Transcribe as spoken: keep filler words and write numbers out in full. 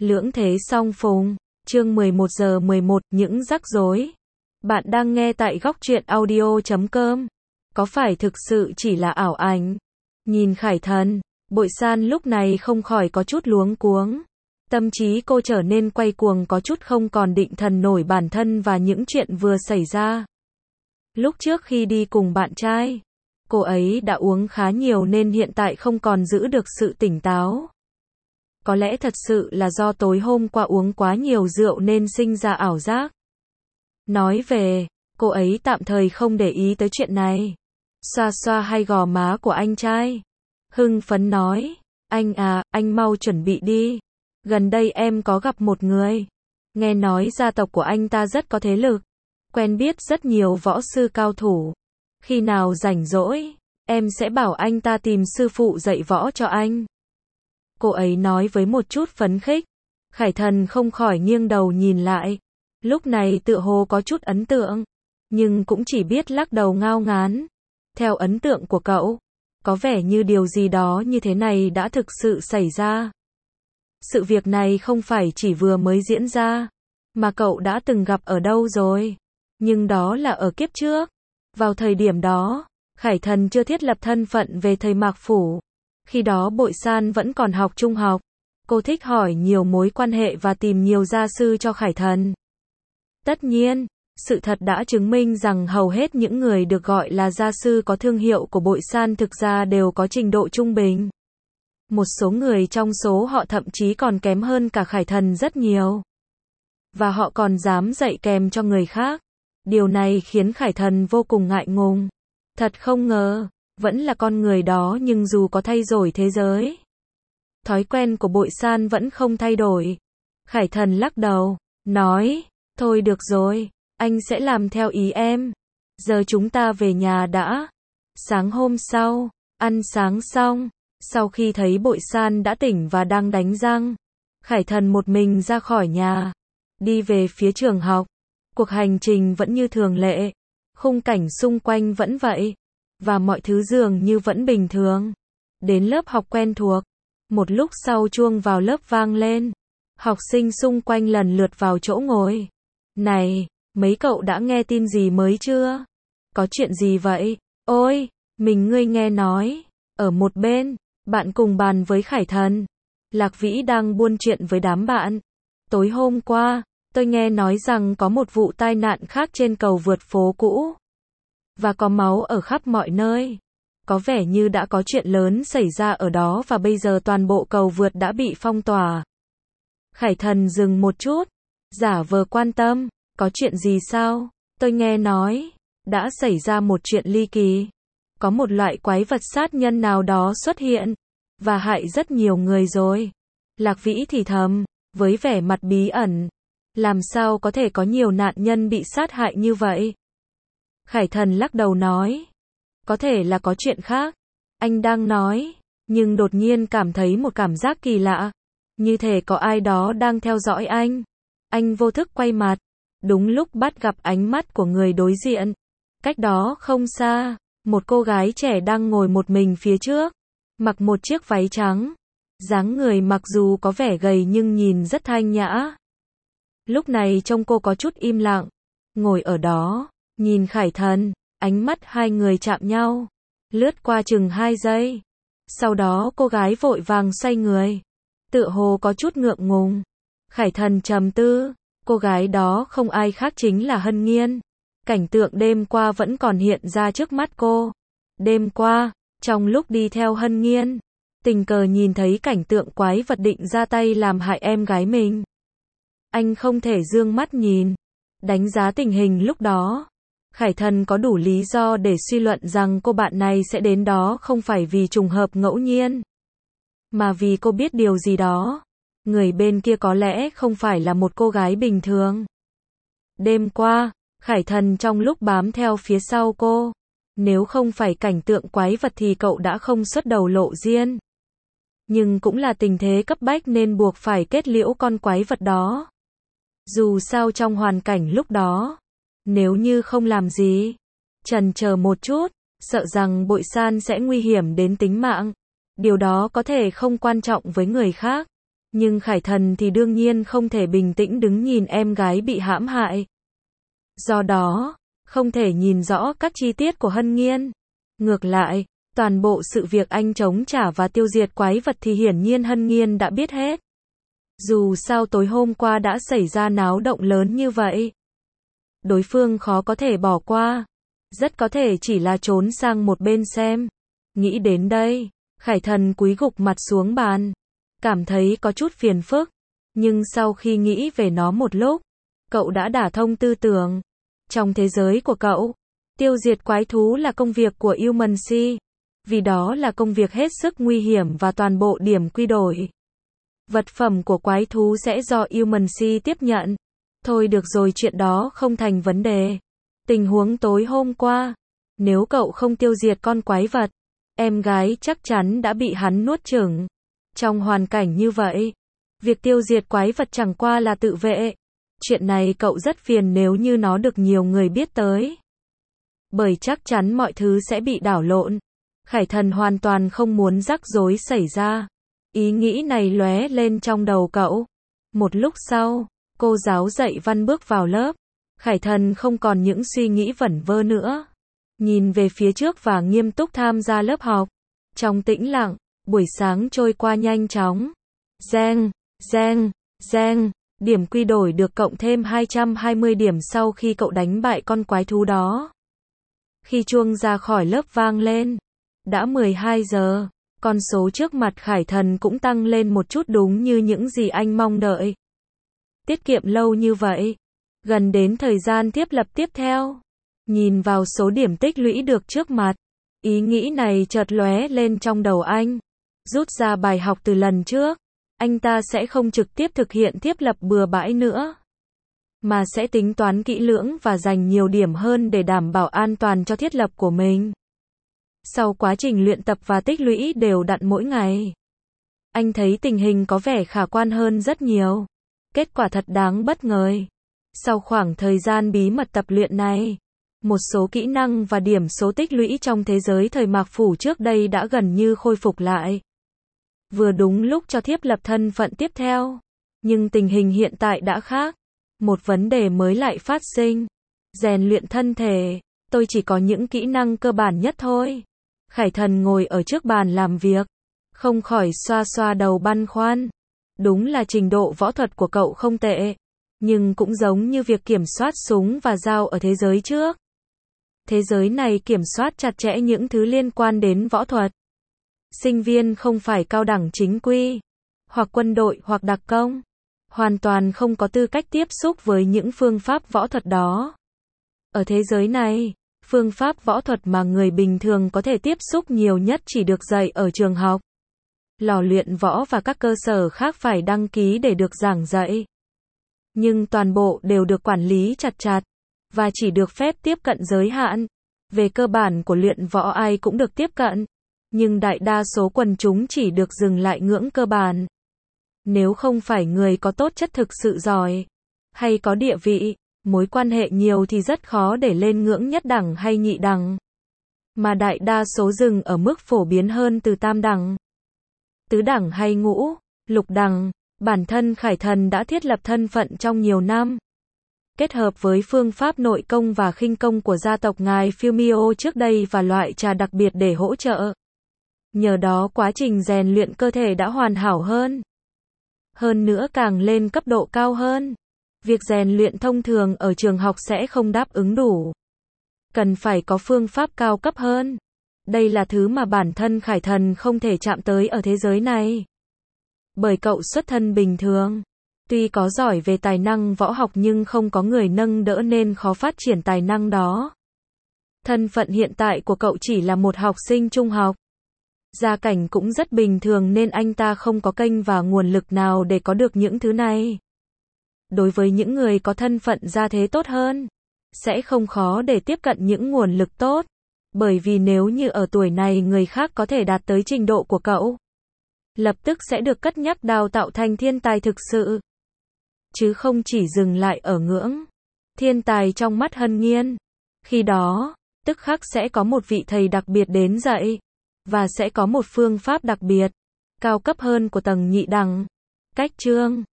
Lưỡng thế song phùng, chương mười một giờ mười một, những rắc rối. Bạn đang nghe tại góc truyện audio chấm com. Có phải thực sự chỉ là ảo ảnh? Nhìn Khải Thần, Bội San lúc này không khỏi có chút luống cuống. Tâm trí cô trở nên quay cuồng, có chút không còn định thần nổi bản thân và những chuyện vừa xảy ra. Lúc trước khi đi cùng bạn trai, cô ấy đã uống khá nhiều nên hiện tại không còn giữ được sự tỉnh táo. Có lẽ thật sự là do tối hôm qua uống quá nhiều rượu nên sinh ra ảo giác. Nói về, cô ấy tạm thời không để ý tới chuyện này. Xoa xoa hai gò má của anh trai, hưng phấn nói, anh à, anh mau chuẩn bị đi. Gần đây em có gặp một người. Nghe nói gia tộc của anh ta rất có thế lực, quen biết rất nhiều võ sư cao thủ. Khi nào rảnh rỗi, em sẽ bảo anh ta tìm sư phụ dạy võ cho anh. Cô ấy nói với một chút phấn khích. Khải Thần không khỏi nghiêng đầu nhìn lại. Lúc này tựa hồ có chút ấn tượng, nhưng cũng chỉ biết lắc đầu ngao ngán. Theo ấn tượng của cậu, có vẻ như điều gì đó như thế này đã thực sự xảy ra. Sự việc này không phải chỉ vừa mới diễn ra, mà cậu đã từng gặp ở đâu rồi. Nhưng đó là ở kiếp trước. Vào thời điểm đó, Khải Thần chưa thiết lập thân phận về thầy Mạc Phủ. Khi đó Bội San vẫn còn học trung học. Cô thích hỏi nhiều mối quan hệ và tìm nhiều gia sư cho Khải Thần. Tất nhiên, sự thật đã chứng minh rằng hầu hết những người được gọi là gia sư có thương hiệu của Bội San thực ra đều có trình độ trung bình. Một số người trong số họ thậm chí còn kém hơn cả Khải Thần rất nhiều. Và họ còn dám dạy kèm cho người khác. Điều này khiến Khải Thần vô cùng ngại ngùng. Thật không ngờ, vẫn là con người đó nhưng dù có thay đổi thế giới, thói quen của Bội San vẫn không thay đổi. Khải Thần lắc đầu, nói, thôi được rồi, anh sẽ làm theo ý em. Giờ chúng ta về nhà đã. Sáng hôm sau, ăn sáng xong, sau khi thấy Bội San đã tỉnh và đang đánh răng, Khải Thần một mình ra khỏi nhà, đi về phía trường học. Cuộc hành trình vẫn như thường lệ, khung cảnh xung quanh vẫn vậy, và mọi thứ dường như vẫn bình thường. Đến lớp học quen thuộc, một lúc sau chuông vào lớp vang lên. Học sinh xung quanh lần lượt vào chỗ ngồi. Này, mấy cậu đã nghe tin gì mới chưa? Có chuyện gì vậy? Ôi, mình ngươi nghe nói. Ở một bên, bạn cùng bàn với Khải Thần. Lạc Vĩ đang buôn chuyện với đám bạn. Tối hôm qua, tôi nghe nói rằng có một vụ tai nạn khác trên cầu vượt phố cũ. Và có máu ở khắp mọi nơi. Có vẻ như đã có chuyện lớn xảy ra ở đó và bây giờ toàn bộ cầu vượt đã bị phong tỏa. Khải Thần dừng một chút, giả vờ quan tâm, có chuyện gì sao? Tôi nghe nói, đã xảy ra một chuyện ly kỳ. Có một loại quái vật sát nhân nào đó xuất hiện, và hại rất nhiều người rồi. Lạc Vĩ thì thầm, với vẻ mặt bí ẩn. Làm sao có thể có nhiều nạn nhân bị sát hại như vậy? Khải Thần lắc đầu nói, có thể là có chuyện khác. Anh đang nói, nhưng đột nhiên cảm thấy một cảm giác kỳ lạ. Như thể có ai đó đang theo dõi anh. Anh vô thức quay mặt. Đúng lúc bắt gặp ánh mắt của người đối diện. Cách đó không xa, một cô gái trẻ đang ngồi một mình phía trước. Mặc một chiếc váy trắng. Dáng người mặc dù có vẻ gầy nhưng nhìn rất thanh nhã. Lúc này trông cô có chút im lặng. Ngồi ở đó, nhìn Khải Thần. Ánh mắt hai người chạm nhau. Lướt qua chừng hai giây. Sau đó cô gái vội vàng xoay người. Tựa hồ có chút ngượng ngùng. Khải Thần trầm tư. Cô gái đó không ai khác chính là Hân Nghiên. Cảnh tượng đêm qua vẫn còn hiện ra trước mắt cô. Đêm qua, trong lúc đi theo Hân Nghiên, tình cờ nhìn thấy cảnh tượng quái vật định ra tay làm hại em gái mình. Anh không thể dương mắt nhìn. Đánh giá tình hình lúc đó, Khải Thần có đủ lý do để suy luận rằng cô bạn này sẽ đến đó không phải vì trùng hợp ngẫu nhiên, mà vì cô biết điều gì đó. Người bên kia có lẽ không phải là một cô gái bình thường. Đêm qua, Khải Thần trong lúc bám theo phía sau cô, nếu không phải cảnh tượng quái vật thì cậu đã không xuất đầu lộ diện. Nhưng cũng là tình thế cấp bách nên buộc phải kết liễu con quái vật đó. Dù sao trong hoàn cảnh lúc đó, nếu như không làm gì, chần chờ một chút, sợ rằng Bội San sẽ nguy hiểm đến tính mạng. Điều đó có thể không quan trọng với người khác, Nhưng Khải Thần thì đương nhiên không thể bình tĩnh đứng nhìn em gái bị hãm hại. Do đó, không thể nhìn rõ các chi tiết của Hân Nghiên. Ngược lại, toàn bộ sự việc anh chống trả và tiêu diệt quái vật thì hiển nhiên Hân Nghiên đã biết hết. Dù sao tối hôm qua đã xảy ra náo động lớn như vậy, đối phương khó có thể bỏ qua. Rất có thể chỉ là trốn sang một bên xem. Nghĩ đến đây, Khải Thần cúi gục mặt xuống bàn. Cảm thấy có chút phiền phức. Nhưng sau khi nghĩ về nó một lúc, cậu đã đả thông tư tưởng. Trong thế giới của cậu, tiêu diệt quái thú là công việc của Illuminati. Vì đó là công việc hết sức nguy hiểm và toàn bộ điểm quy đổi. Vật phẩm của quái thú sẽ do Illuminati tiếp nhận. Thôi được rồi, chuyện đó không thành vấn đề. Tình huống tối hôm qua, nếu cậu không tiêu diệt con quái vật, em gái chắc chắn đã bị hắn nuốt chửng. Trong hoàn cảnh như vậy, việc tiêu diệt quái vật chẳng qua là tự vệ. Chuyện này cậu rất phiền nếu như nó được nhiều người biết tới. Bởi chắc chắn mọi thứ sẽ bị đảo lộn. Khải Thần hoàn toàn không muốn rắc rối xảy ra. Ý nghĩ này lóe lên trong đầu cậu. Một lúc sau, cô giáo dạy văn bước vào lớp. Khải Thần không còn những suy nghĩ vẩn vơ nữa. Nhìn về phía trước và nghiêm túc tham gia lớp học. Trong tĩnh lặng, buổi sáng trôi qua nhanh chóng. Reng, reng, reng. Điểm quy đổi được cộng thêm hai trăm hai mươi điểm sau khi cậu đánh bại con quái thú đó. Khi chuông ra khỏi lớp vang lên, đã mười hai giờ, con số trước mặt Khải Thần cũng tăng lên một chút đúng như những gì anh mong đợi. Tiết kiệm lâu như vậy, gần đến thời gian tiếp lập tiếp theo. Nhìn vào số điểm tích lũy được trước mặt, ý nghĩ này chợt lóe lên trong đầu anh. Rút ra bài học từ lần trước, anh ta sẽ không trực tiếp thực hiện thiết lập bừa bãi nữa, mà sẽ tính toán kỹ lưỡng và dành nhiều điểm hơn để đảm bảo an toàn cho thiết lập của mình. Sau quá trình luyện tập và tích lũy đều đặn mỗi ngày, anh thấy tình hình có vẻ khả quan hơn rất nhiều. Kết quả thật đáng bất ngờ. Sau khoảng thời gian bí mật tập luyện này, một số kỹ năng và điểm số tích lũy trong thế giới thời Mạc Phủ trước đây đã gần như khôi phục lại. Vừa đúng lúc cho thiếp lập thân phận tiếp theo. Nhưng tình hình hiện tại đã khác. Một vấn đề mới lại phát sinh. Rèn luyện thân thể. Tôi chỉ có những kỹ năng cơ bản nhất thôi. Khải Thần ngồi ở trước bàn làm việc. Không khỏi xoa xoa đầu băn khoăn. Đúng là trình độ võ thuật của cậu không tệ. Nhưng cũng giống như việc kiểm soát súng và dao ở thế giới trước. Thế giới này kiểm soát chặt chẽ những thứ liên quan đến võ thuật. Sinh viên không phải cao đẳng chính quy, hoặc quân đội hoặc đặc công, hoàn toàn không có tư cách tiếp xúc với những phương pháp võ thuật đó. Ở thế giới này, phương pháp võ thuật mà người bình thường có thể tiếp xúc nhiều nhất chỉ được dạy ở trường học. Lò luyện võ và các cơ sở khác phải đăng ký để được giảng dạy. Nhưng toàn bộ đều được quản lý chặt chặt, và chỉ được phép tiếp cận giới hạn. Về cơ bản của luyện võ ai cũng được tiếp cận, nhưng đại đa số quần chúng chỉ được dừng lại ngưỡng cơ bản. Nếu không phải người có tố chất thực sự giỏi, hay có địa vị, mối quan hệ nhiều thì rất khó để lên ngưỡng nhất đẳng hay nhị đẳng. Mà đại đa số dừng ở mức phổ biến hơn từ tam đẳng, tứ đẳng hay ngũ, lục đẳng. Bản thân Khải Thần đã thiết lập thân phận trong nhiều năm. Kết hợp với phương pháp nội công và khinh công của gia tộc ngài Fumio trước đây và loại trà đặc biệt để hỗ trợ. Nhờ đó quá trình rèn luyện cơ thể đã hoàn hảo hơn. Hơn nữa càng lên cấp độ cao hơn, việc rèn luyện thông thường ở trường học sẽ không đáp ứng đủ. Cần phải có phương pháp cao cấp hơn. Đây là thứ mà bản thân Khải Thần không thể chạm tới ở thế giới này. Bởi cậu xuất thân bình thường, tuy có giỏi về tài năng võ học nhưng không có người nâng đỡ nên khó phát triển tài năng đó. Thân phận hiện tại của cậu chỉ là một học sinh trung học. Gia cảnh cũng rất bình thường nên anh ta không có kênh và nguồn lực nào để có được những thứ này. Đối với những người có thân phận gia thế tốt hơn, sẽ không khó để tiếp cận những nguồn lực tốt. Bởi vì nếu như ở tuổi này người khác có thể đạt tới trình độ của cậu, lập tức sẽ được cất nhắc đào tạo thành thiên tài thực sự. Chứ không chỉ dừng lại ở ngưỡng thiên tài trong mắt Hân Nghiên. Khi đó, tức khắc sẽ có một vị thầy đặc biệt đến dạy. Và sẽ có một phương pháp đặc biệt, cao cấp hơn của tầng nhị đẳng. Cách chương